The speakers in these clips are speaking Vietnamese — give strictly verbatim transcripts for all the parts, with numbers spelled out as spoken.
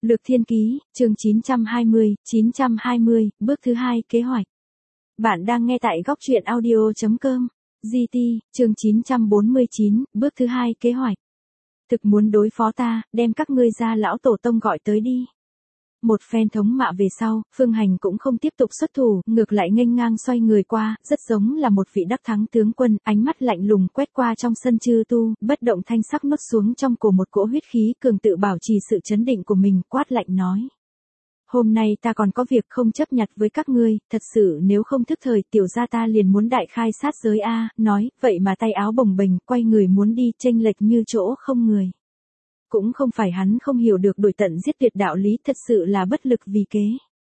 Lược Thiên Ký, chương chín trăm hai mươi, chín trăm hai mươi, bước thứ hai, kế hoạch. Bạn đang nghe tại góc truyện audio chấm com. giê tê, chương chín trăm bốn mươi chín, bước thứ hai, kế hoạch. Thực muốn đối phó ta, đem các ngươi gia lão tổ tông gọi tới đi. Một phen thống mạ về sau, Phương Hành cũng không tiếp tục xuất thủ, ngược lại nghênh ngang xoay người qua, rất giống là một vị đắc thắng tướng quân, ánh mắt lạnh lùng quét qua trong sân chư tu, bất động thanh sắc nuốt xuống trong cổ một cỗ huyết khí, cường tự bảo trì sự chấn định của mình, quát lạnh nói. Hôm nay ta còn có việc không chấp nhặt với các ngươi, thật sự nếu không thức thời tiểu gia ta liền muốn đại khai sát giới a, nói, vậy mà tay áo bồng bềnh, quay người muốn đi, chênh lệch như chỗ không người. Cũng không phải hắn không hiểu được đuổi tận giết tuyệt đạo lý, thật sự là bất lực vì kế.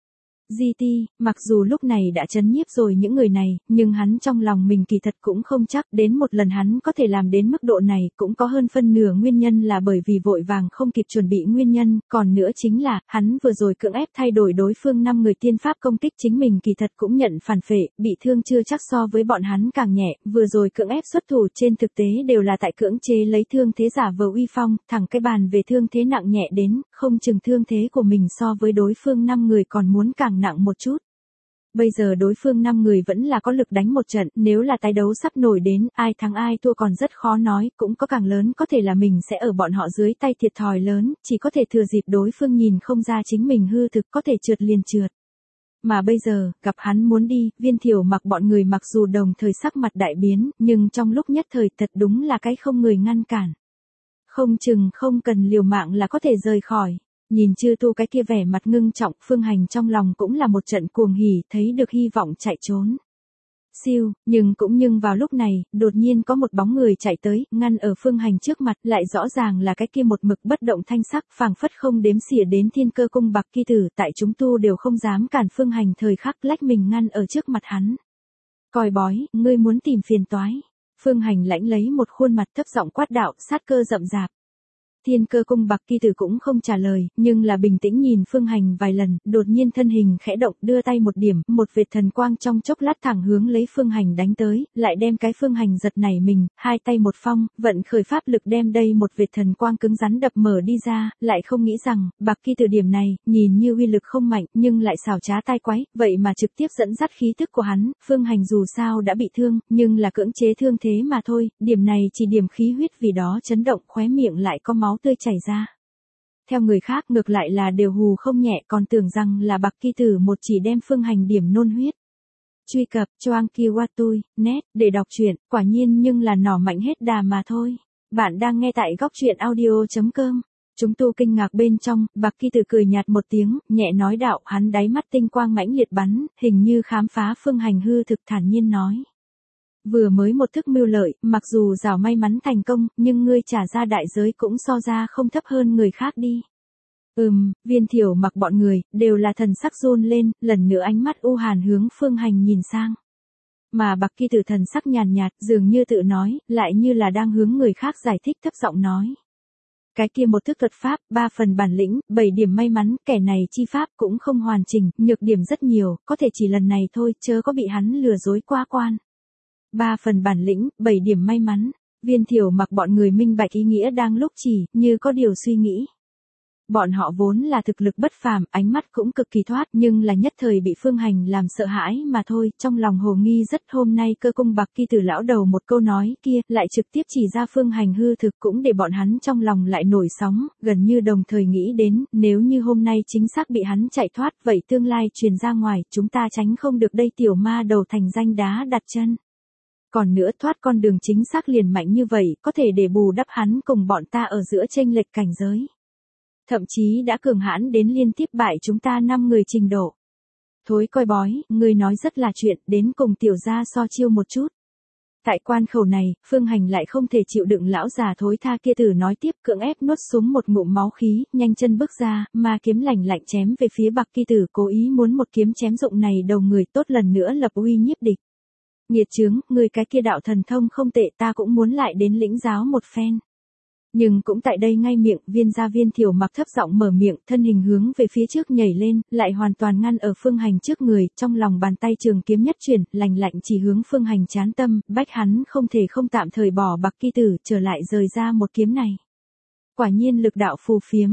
giê tê, mặc dù lúc này đã chấn nhiếp rồi những người này, nhưng hắn trong lòng mình kỳ thật cũng không chắc, đến một lần hắn có thể làm đến mức độ này, cũng có hơn phân nửa nguyên nhân là bởi vì vội vàng không kịp chuẩn bị nguyên nhân, còn nữa chính là, hắn vừa rồi cưỡng ép thay đổi đối phương năm người tiên pháp công kích chính mình kỳ thật cũng nhận phản phệ, bị thương chưa chắc so với bọn hắn càng nhẹ, vừa rồi cưỡng ép xuất thủ trên thực tế đều là tại cưỡng chế lấy thương thế giả vờ uy phong, thẳng cái bàn về thương thế nặng nhẹ đến, không chừng thương thế của mình so với đối phương năm người còn muốn càng nặng một chút. Bây giờ đối phương năm người vẫn là có lực đánh một trận, nếu là tái đấu sắp nổi đến, ai thắng ai thua còn rất khó nói, cũng có càng lớn có thể là mình sẽ ở bọn họ dưới tay thiệt thòi lớn, chỉ có thể thừa dịp đối phương nhìn không ra chính mình hư thực có thể trượt liền trượt. Mà bây giờ, gặp hắn muốn đi, Viên Thiểu Mặc bọn người mặc dù đồng thời sắc mặt đại biến, nhưng trong lúc nhất thời thật đúng là cái không người ngăn cản. Không chừng không cần liều mạng là có thể rời khỏi. Nhìn chư tu cái kia vẻ mặt ngưng trọng, Phương Hành trong lòng cũng là một trận cuồng hỉ, thấy được hy vọng chạy trốn. Siêu, nhưng cũng nhưng vào lúc này, đột nhiên có một bóng người chạy tới, ngăn ở Phương Hành trước mặt, lại rõ ràng là cái kia một mực bất động thanh sắc, phảng phất không đếm xỉa đến Thiên Cơ Cung Bạc Kỳ Tử, tại chúng tu đều không dám cản Phương Hành thời khắc lách mình ngăn ở trước mặt hắn. Coi bói, ngươi muốn tìm phiền toái. Phương Hành lãnh lấy một khuôn mặt thấp giọng quát đạo, sát cơ rậm rạp. Thiên Cơ Cung Bạc Kỳ Tử cũng không trả lời, nhưng là bình tĩnh nhìn Phương Hành vài lần, đột nhiên thân hình khẽ động, đưa tay một điểm, một vệt thần quang trong chốc lát thẳng hướng lấy Phương Hành đánh tới, lại đem cái Phương Hành giật nảy mình, hai tay một phong, vận khởi pháp lực đem đây một vệt thần quang cứng rắn đập mở đi ra, lại không nghĩ rằng, Bạc Kỳ Tử điểm này, nhìn như uy lực không mạnh, nhưng lại xảo trá tai quái, vậy mà trực tiếp dẫn dắt khí tức của hắn, Phương Hành dù sao đã bị thương, nhưng là cưỡng chế thương thế mà thôi, điểm này chỉ điểm khí huyết vì đó chấn động, khóe miệng lại có máu tươi chảy ra. Theo người khác ngược lại là đều hù không nhẹ, còn tưởng rằng là Bạc Kỳ Tử một chỉ đem Phương Hành điểm nôn huyết. Truy cập choang kiwatui net để đọc truyện, quả nhiên nhưng là nỏ mạnh hết đà mà thôi. Bạn đang nghe tại góc truyện audio chấm com. Chúng tu kinh ngạc bên trong, Bạc Kỳ Tử cười nhạt một tiếng, nhẹ nói đạo, hắn đáy mắt tinh quang mãnh liệt bắn, hình như khám phá Phương Hành hư thực, thản nhiên nói. Vừa mới một thức mưu lợi, mặc dù rào may mắn thành công, nhưng ngươi trả ra đại giới cũng so ra không thấp hơn người khác đi. Ừm, Viên Thiểu Mặc bọn người, đều là thần sắc run lên, lần nữa ánh mắt u hàn hướng Phương Hành nhìn sang. Mà Bạc Kỳ Tử thần sắc nhàn nhạt, dường như tự nói, lại như là đang hướng người khác giải thích, thấp giọng nói. Cái kia một thức thuật pháp, ba phần bản lĩnh, bảy điểm may mắn, kẻ này chi pháp cũng không hoàn chỉnh, nhược điểm rất nhiều, có thể chỉ lần này thôi, chớ có bị hắn lừa dối qua quan. Ba phần bản lĩnh, bảy điểm may mắn, Viên Thiểu Mặc bọn người minh bạch ý nghĩa đang lúc chỉ, như có điều suy nghĩ. Bọn họ vốn là thực lực bất phàm, ánh mắt cũng cực kỳ thoát, nhưng là nhất thời bị Phương Hành làm sợ hãi mà thôi, trong lòng hồ nghi rất. Hôm nay Cơ Cung Bạc Kỳ Tử lão đầu một câu nói kia, lại trực tiếp chỉ ra Phương Hành hư thực, cũng để bọn hắn trong lòng lại nổi sóng, gần như đồng thời nghĩ đến, nếu như hôm nay chính xác bị hắn chạy thoát, vậy tương lai truyền ra ngoài, chúng ta tránh không được đây tiểu ma đầu thành danh đá đặt chân. Còn nữa thoát con đường chính xác liền mạnh như vậy, có thể để bù đắp hắn cùng bọn ta ở giữa chênh lệch cảnh giới. Thậm chí đã cường hãn đến liên tiếp bại chúng ta năm người trình độ. Thối coi bói, ngươi nói rất là chuyện, đến cùng tiểu gia so chiêu một chút. Tại quan khẩu này, Phương Hành lại không thể chịu đựng lão già thối tha kia tử nói tiếp, cưỡng ép nuốt xuống một ngụm máu khí, nhanh chân bước ra, mà kiếm lạnh lạnh chém về phía Bạc Kỳ Tử, cố ý muốn một kiếm chém dụng này đầu người, tốt lần nữa lập uy nhiếp địch. Nghiệt chướng, người cái kia đạo thần thông không tệ, ta cũng muốn lại đến lĩnh giáo một phen. Nhưng cũng tại đây ngay miệng, Viên gia Viên Thiểu Mặc thấp giọng mở miệng, thân hình hướng về phía trước nhảy lên, lại hoàn toàn ngăn ở Phương Hành trước người, trong lòng bàn tay trường kiếm nhất chuyển, lạnh lạnh chỉ hướng Phương Hành trán tâm, bách hắn không thể không tạm thời bỏ Bạc Kỳ Tử, trở lại rời ra một kiếm này. Quả nhiên lực đạo phù phiếm.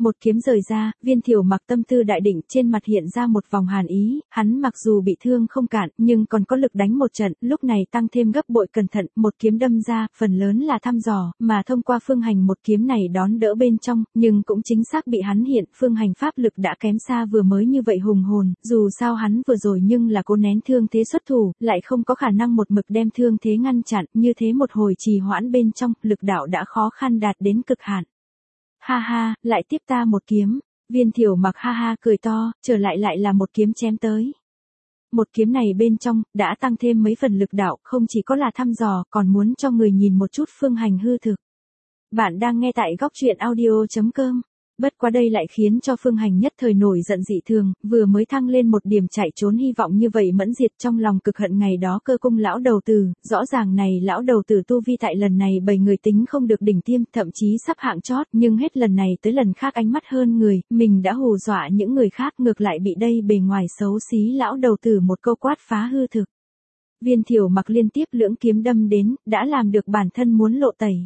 Một kiếm rời ra, Viên Thiểu Mặc tâm tư đại định, trên mặt hiện ra một vòng hàn ý, hắn mặc dù bị thương không cạn, nhưng còn có lực đánh một trận, lúc này tăng thêm gấp bội cẩn thận, một kiếm đâm ra, phần lớn là thăm dò, mà thông qua Phương Hành một kiếm này đón đỡ bên trong, nhưng cũng chính xác bị hắn hiện, Phương Hành pháp lực đã kém xa vừa mới như vậy hùng hồn, dù sao hắn vừa rồi nhưng là cố nén thương thế xuất thủ, lại không có khả năng một mực đem thương thế ngăn chặn, như thế một hồi trì hoãn bên trong, lực đạo đã khó khăn đạt đến cực hạn. Ha ha, lại tiếp ta một kiếm. Viên Thiểu Mặc ha ha cười to, trở lại lại là một kiếm chém tới. Một kiếm này bên trong, đã tăng thêm mấy phần lực đạo, không chỉ có là thăm dò, còn muốn cho người nhìn một chút Phương Hành hư thực. Bạn đang nghe tại góc truyện audio chấm com. Bất quá đây lại khiến cho Phương Hành nhất thời nổi giận dị thường, vừa mới thăng lên một điểm chạy trốn hy vọng như vậy mẫn diệt trong lòng cực hận ngày đó Cơ Cung lão đầu tử, rõ ràng này lão đầu tử tu vi tại lần này bảy người tính không được đỉnh tiêm, thậm chí sắp hạng chót, nhưng hết lần này tới lần khác ánh mắt hơn người, mình đã hù dọa những người khác, ngược lại bị đây bề ngoài xấu xí lão đầu tử một câu quát phá hư thực. Viên Thiểu Mặc liên tiếp lưỡng kiếm đâm đến, đã làm được bản thân muốn lộ tẩy.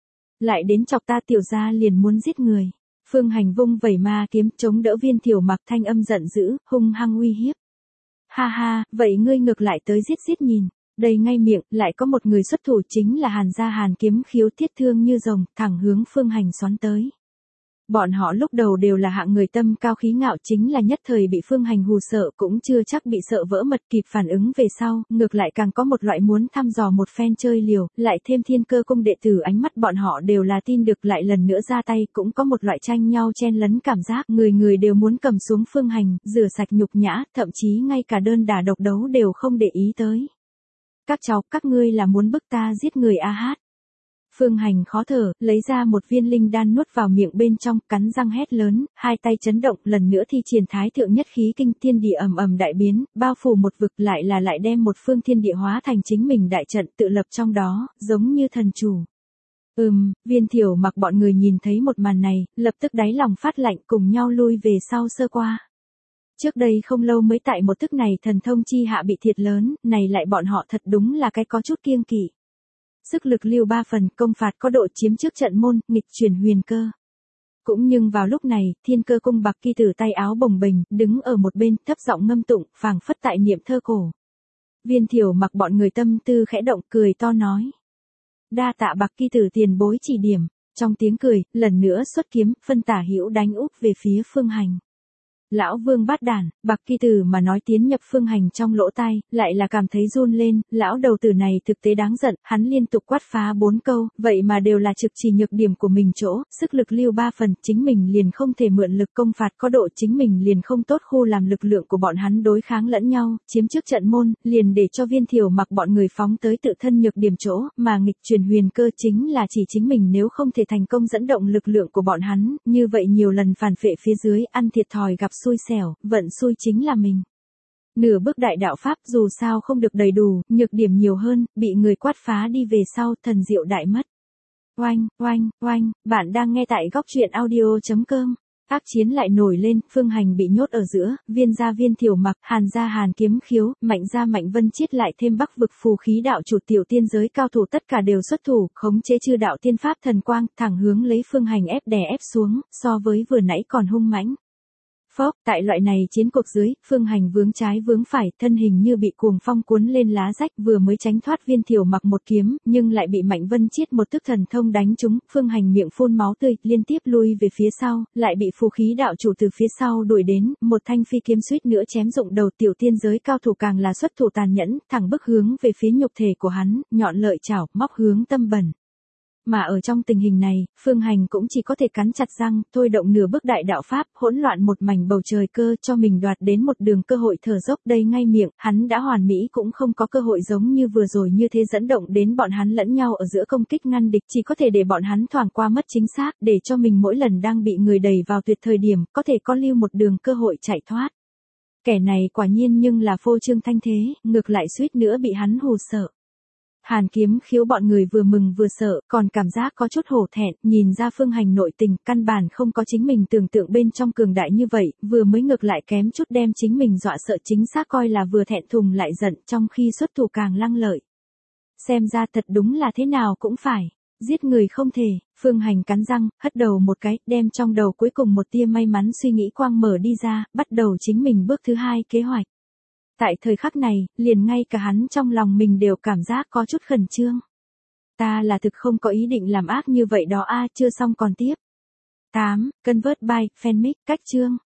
Lại đến chọc ta tiểu gia liền muốn giết người. Phương Hành vung vẩy ma kiếm chống đỡ Viên Thiểu Mặc, thanh âm giận dữ, hung hăng uy hiếp. Ha ha, vậy ngươi ngược lại tới giết giết nhìn. Đây ngay miệng, lại có một người xuất thủ chính là Hàn gia Hàn Kiếm Khiếu, thiết thương như rồng, thẳng hướng Phương Hành xoắn tới. Bọn họ lúc đầu đều là hạng người tâm cao khí ngạo, chính là nhất thời bị Phương Hành hù sợ, cũng chưa chắc bị sợ vỡ mật, kịp phản ứng về sau, ngược lại càng có một loại muốn thăm dò một phen chơi liều, lại thêm Thiên Cơ Cung đệ tử, ánh mắt bọn họ đều là tin được, lại lần nữa ra tay, cũng có một loại tranh nhau chen lấn cảm giác, người người đều muốn cầm xuống Phương Hành, rửa sạch nhục nhã, thậm chí ngay cả đơn đả độc đấu đều không để ý tới. Các cháu, các ngươi là muốn bức ta giết người a hát. Phương Hành khó thở, lấy ra một viên linh đan nuốt vào miệng bên trong, cắn răng hét lớn, hai tay chấn động, lần nữa thi triển thái thượng nhất khí kinh, thiên địa ầm ầm đại biến, bao phủ một vực, lại là lại đem một phương thiên địa hóa thành chính mình đại trận, tự lập trong đó, giống như thần chủ. Ừm, Viên Thiểu Mặc bọn người nhìn thấy một màn này, lập tức đáy lòng phát lạnh, cùng nhau lui về sau sơ qua. Trước đây không lâu mới tại một thức này thần thông chi hạ bị thiệt lớn, này lại bọn họ thật đúng là cái có chút kiêng kỵ. Sức lực lưu ba phần, công phạt có độ, chiếm trước trận môn, nghịch chuyển huyền cơ. Cũng nhưng vào lúc này, Thiên Cơ Cung Bạc Kỳ Tử tay áo bồng bềnh, đứng ở một bên, thấp giọng ngâm tụng, phảng phất tại niệm thơ cổ. Viên Thiểu Mặc bọn người tâm tư khẽ động, cười to nói. Đa tạ Bạc Kỳ Tử tiền bối chỉ điểm. Trong tiếng cười, lần nữa xuất kiếm, phân tả hữu đánh úp về phía Phương Hành. Lão Vương bát đản, Bạc Kỳ Tử mà nói tiến nhập Phương Hành trong lỗ tai, lại là cảm thấy run lên, lão đầu tử này thực tế đáng giận, hắn liên tục quát phá bốn câu, vậy mà đều là trực chỉ nhược điểm của mình chỗ, sức lực lưu ba phần, chính mình liền không thể mượn lực, công phạt có độ, chính mình liền không tốt khu làm lực lượng của bọn hắn đối kháng lẫn nhau, chiếm trước trận môn, liền để cho Viên Thiểu Mặc bọn người phóng tới tự thân nhược điểm chỗ, mà nghịch truyền huyền cơ chính là chỉ chính mình nếu không thể thành công dẫn động lực lượng của bọn hắn, như vậy nhiều lần phản phệ phía dưới, ăn thiệt thòi gặp xui xẻo, vận xui chính là mình. Nửa bước đại đạo pháp dù sao không được đầy đủ, nhược điểm nhiều hơn, bị người quát phá đi về sau, thần diệu đại mất. Oanh, oanh, oanh, bạn đang nghe tại góc truyện audio chấm com. Ác chiến lại nổi lên, Phương Hành bị nhốt ở giữa, Viên gia Viên Thiểu Mặc, Hàn gia Hàn Kiếm Khiếu, Mạnh gia Mạnh Vân Chiết, lại thêm Bắc vực phù khí đạo chủ tiểu tiên giới cao thủ tất cả đều xuất thủ, khống chế chư đạo tiên pháp thần quang, thẳng hướng lấy Phương Hành ép đè ép xuống, so với vừa nãy còn hung mãnh. Phốc, tại loại này chiến cuộc dưới, Phương Hành vướng trái vướng phải, thân hình như bị cuồng phong cuốn lên lá rách, vừa mới tránh thoát Viên Thiểu Mặc một kiếm, nhưng lại bị Mạnh Vân Chiết một thức thần thông đánh trúng, Phương Hành miệng phun máu tươi, liên tiếp lui về phía sau, lại bị phù khí đạo chủ từ phía sau đuổi đến, một thanh phi kiếm suýt nữa chém rụng đầu, tiểu tiên giới cao thủ càng là xuất thủ tàn nhẫn, thẳng bức hướng về phía nhục thể của hắn, nhọn lợi chảo, móc hướng tâm bẩn. Mà ở trong tình hình này, Phương Hành cũng chỉ có thể cắn chặt răng, thôi động nửa bước đại đạo pháp, hỗn loạn một mảnh bầu trời cơ, cho mình đoạt đến một đường cơ hội thở dốc, đây ngay miệng, hắn đã hoàn mỹ cũng không có cơ hội giống như vừa rồi như thế dẫn động đến bọn hắn lẫn nhau ở giữa công kích ngăn địch, chỉ có thể để bọn hắn thoảng qua mất chính xác, để cho mình mỗi lần đang bị người đẩy vào tuyệt thời điểm, có thể có lưu một đường cơ hội chạy thoát. Kẻ này quả nhiên nhưng là phô trương thanh thế, ngược lại suýt nữa bị hắn hù sợ. Hàn Kiếm Khiếu bọn người vừa mừng vừa sợ, còn cảm giác có chút hổ thẹn, nhìn ra Phương Hành nội tình, căn bản không có chính mình tưởng tượng bên trong cường đại như vậy, vừa mới ngược lại kém chút đem chính mình dọa sợ, chính xác coi là vừa thẹn thùng lại giận, trong khi xuất thủ càng lăng lợi. Xem ra thật đúng là thế nào cũng phải. Giết người không thể, Phương Hành cắn răng, hất đầu một cái, đem trong đầu cuối cùng một tia may mắn suy nghĩ quang mở đi ra, bắt đầu chính mình bước thứ hai kế hoạch. Tại thời khắc này, liền ngay cả hắn trong lòng mình đều cảm giác có chút khẩn trương. Ta là thực không có ý định làm ác như vậy đó a, chưa xong còn tiếp. tám. Convert by Fanmic, cách chương.